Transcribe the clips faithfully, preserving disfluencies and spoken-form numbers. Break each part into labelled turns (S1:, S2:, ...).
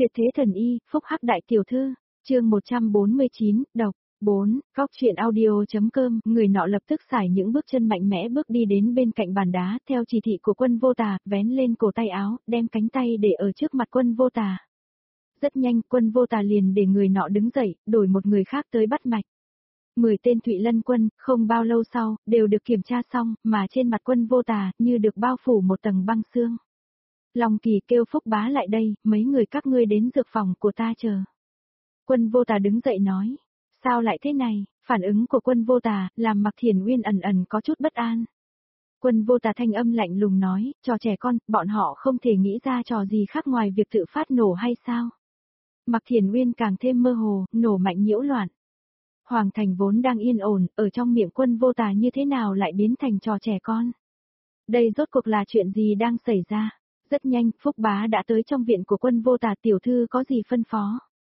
S1: Tuyệt thế thần y, phúc hắc đại tiểu thư, chương một trăm bốn mươi chín, độc. bốn. Góc truyện audio.com, người nọ lập tức xài những bước chân mạnh mẽ bước đi đến bên cạnh bàn đá, theo chỉ thị của Quân Vô Tà, vén lên cổ tay áo, đem cánh tay để ở trước mặt Quân Vô Tà. Rất nhanh, Quân Vô Tà liền để người nọ đứng dậy, đổi một người khác tới bắt mạch. Mười tên Thụy Lân quân, không bao lâu sau, đều được kiểm tra xong, mà trên mặt Quân Vô Tà, như được bao phủ một tầng băng xương. Long Kỳ kêu Phúc Bá lại đây, mấy người các ngươi đến dược phòng của ta chờ. Quân Vô Tà đứng dậy nói, sao lại thế này? Phản ứng của Quân Vô Tà, làm Mạc Thiền Uyên ẩn ẩn có chút bất an. Quân Vô Tà thanh âm lạnh lùng nói, trò trẻ con, bọn họ không thể nghĩ ra trò gì khác ngoài việc tự phát nổ hay sao? Mạc Thiền Uyên càng thêm mơ hồ, nổ mạnh nhiễu loạn. Hoàng thành vốn đang yên ổn, ở trong miệng Quân Vô Tà như thế nào lại biến thành trò trẻ con? Đây rốt cuộc là chuyện gì đang xảy ra? Rất nhanh, Phúc Bá đã tới trong viện của Quân Vô Tà, tiểu thư có gì phân phó?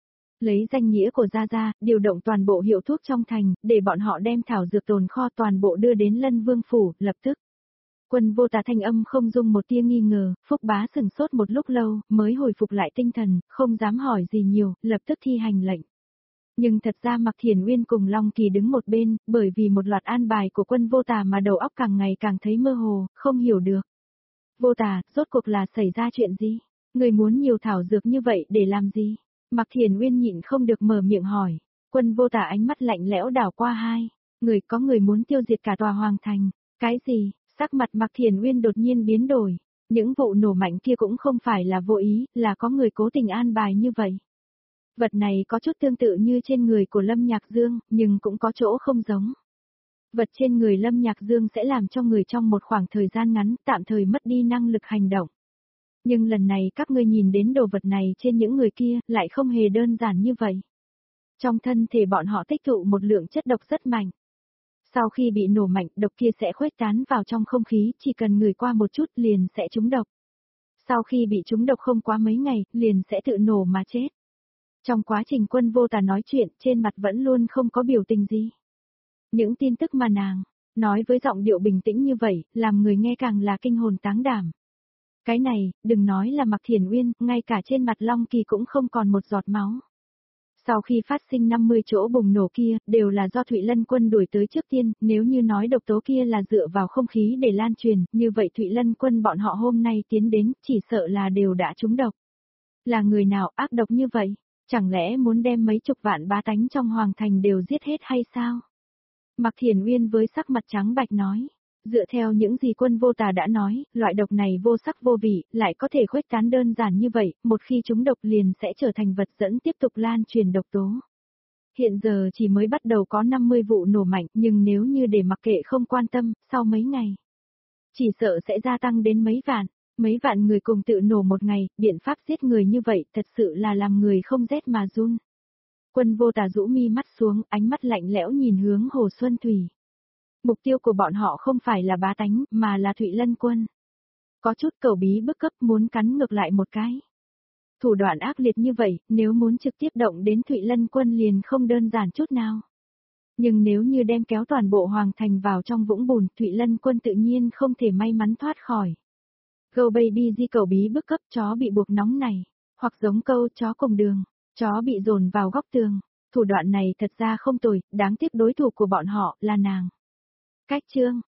S1: Lấy danh nghĩa của Gia Gia, điều động toàn bộ hiệu thuốc trong thành, để bọn họ đem thảo dược tồn kho toàn bộ đưa đến Lân Vương Phủ, lập tức. Quân Vô Tà thanh âm không dung một tia nghi ngờ, Phúc Bá sừng sốt một lúc lâu, mới hồi phục lại tinh thần, không dám hỏi gì nhiều, lập tức thi hành lệnh. Nhưng thật ra Mạc Thiền Uyên cùng Long Kỳ đứng một bên, bởi vì một loạt an bài của Quân Vô Tà mà đầu óc càng ngày càng thấy mơ hồ, không hiểu được. Vô Tà, rốt cuộc là xảy ra chuyện gì? Người muốn nhiều thảo dược như vậy để làm gì? Mạc Thiền Uyên nhịn không được mở miệng hỏi. Quân Vô Tà ánh mắt lạnh lẽo đảo qua hai. Người có người muốn tiêu diệt cả tòa hoàng thành. Cái gì? Sắc mặt Mạc Thiền Uyên đột nhiên biến đổi. Những vụ nổ mạnh kia cũng không phải là vô ý, là có người cố tình an bài như vậy. Vật này có chút tương tự như trên người của Lâm Nhạc Dương, nhưng cũng có chỗ không giống. Vật trên người Lâm Nhạc Dương sẽ làm cho người trong một khoảng thời gian ngắn tạm thời mất đi năng lực hành động. Nhưng lần này các ngươi nhìn đến đồ vật này trên những người kia lại không hề đơn giản như vậy. Trong thân thể bọn họ tích tụ một lượng chất độc rất mạnh. Sau khi bị nổ mạnh, độc kia sẽ khuếch tán vào trong không khí, chỉ cần ngửi qua một chút liền sẽ trúng độc. Sau khi bị trúng độc không quá mấy ngày, liền sẽ tự nổ mà chết. Trong quá trình Quân Vô Tà nói chuyện, trên mặt vẫn luôn không có biểu tình gì. Những tin tức mà nàng nói với giọng điệu bình tĩnh như vậy, làm người nghe càng là kinh hồn táng đảm. Cái này, đừng nói là Mạc Thiền Uyên, ngay cả trên mặt Long Kỳ cũng không còn một giọt máu. Sau khi phát sinh năm mươi chỗ bùng nổ kia, đều là do Thụy Lân quân đuổi tới trước tiên, nếu như nói độc tố kia là dựa vào không khí để lan truyền, như vậy Thụy Lân quân bọn họ hôm nay tiến đến, chỉ sợ là đều đã trúng độc. Là người nào ác độc như vậy? Chẳng lẽ muốn đem mấy chục vạn bá tánh trong hoàng thành đều giết hết hay sao? Mạc Thiền Uyên với sắc mặt trắng bạch nói. Dựa theo những gì Quân Vô Tà đã nói, loại độc này vô sắc vô vị, lại có thể khuếch tán đơn giản như vậy, một khi chúng độc liền sẽ trở thành vật dẫn tiếp tục lan truyền độc tố. Hiện giờ chỉ mới bắt đầu có năm mươi vụ nổ mạnh, nhưng nếu như để mặc kệ không quan tâm, sau mấy ngày, chỉ sợ sẽ gia tăng đến mấy vạn, mấy vạn người cùng tự nổ một ngày, biện pháp giết người như vậy thật sự là làm người không rét mà run. Quân Vô Tà rũ mi mắt xuống, ánh mắt lạnh lẽo nhìn hướng Hồ Xuân Thủy. Mục tiêu của bọn họ không phải là bá tánh, mà là Thụy Lân quân. Có chút cầu bí bức cấp muốn cắn ngược lại một cái. Thủ đoạn ác liệt như vậy, nếu muốn trực tiếp động đến Thụy Lân quân liền không đơn giản chút nào. Nhưng nếu như đem kéo toàn bộ hoàng thành vào trong vũng bùn, Thụy Lân quân tự nhiên không thể may mắn thoát khỏi. Go baby di cầu bí bức cấp chó bị buộc nóng này, hoặc giống câu chó cùng đường, chó bị dồn vào góc tường. Thủ đoạn này thật ra không tồi, đáng tiếc đối thủ của bọn họ là nàng. Cách chương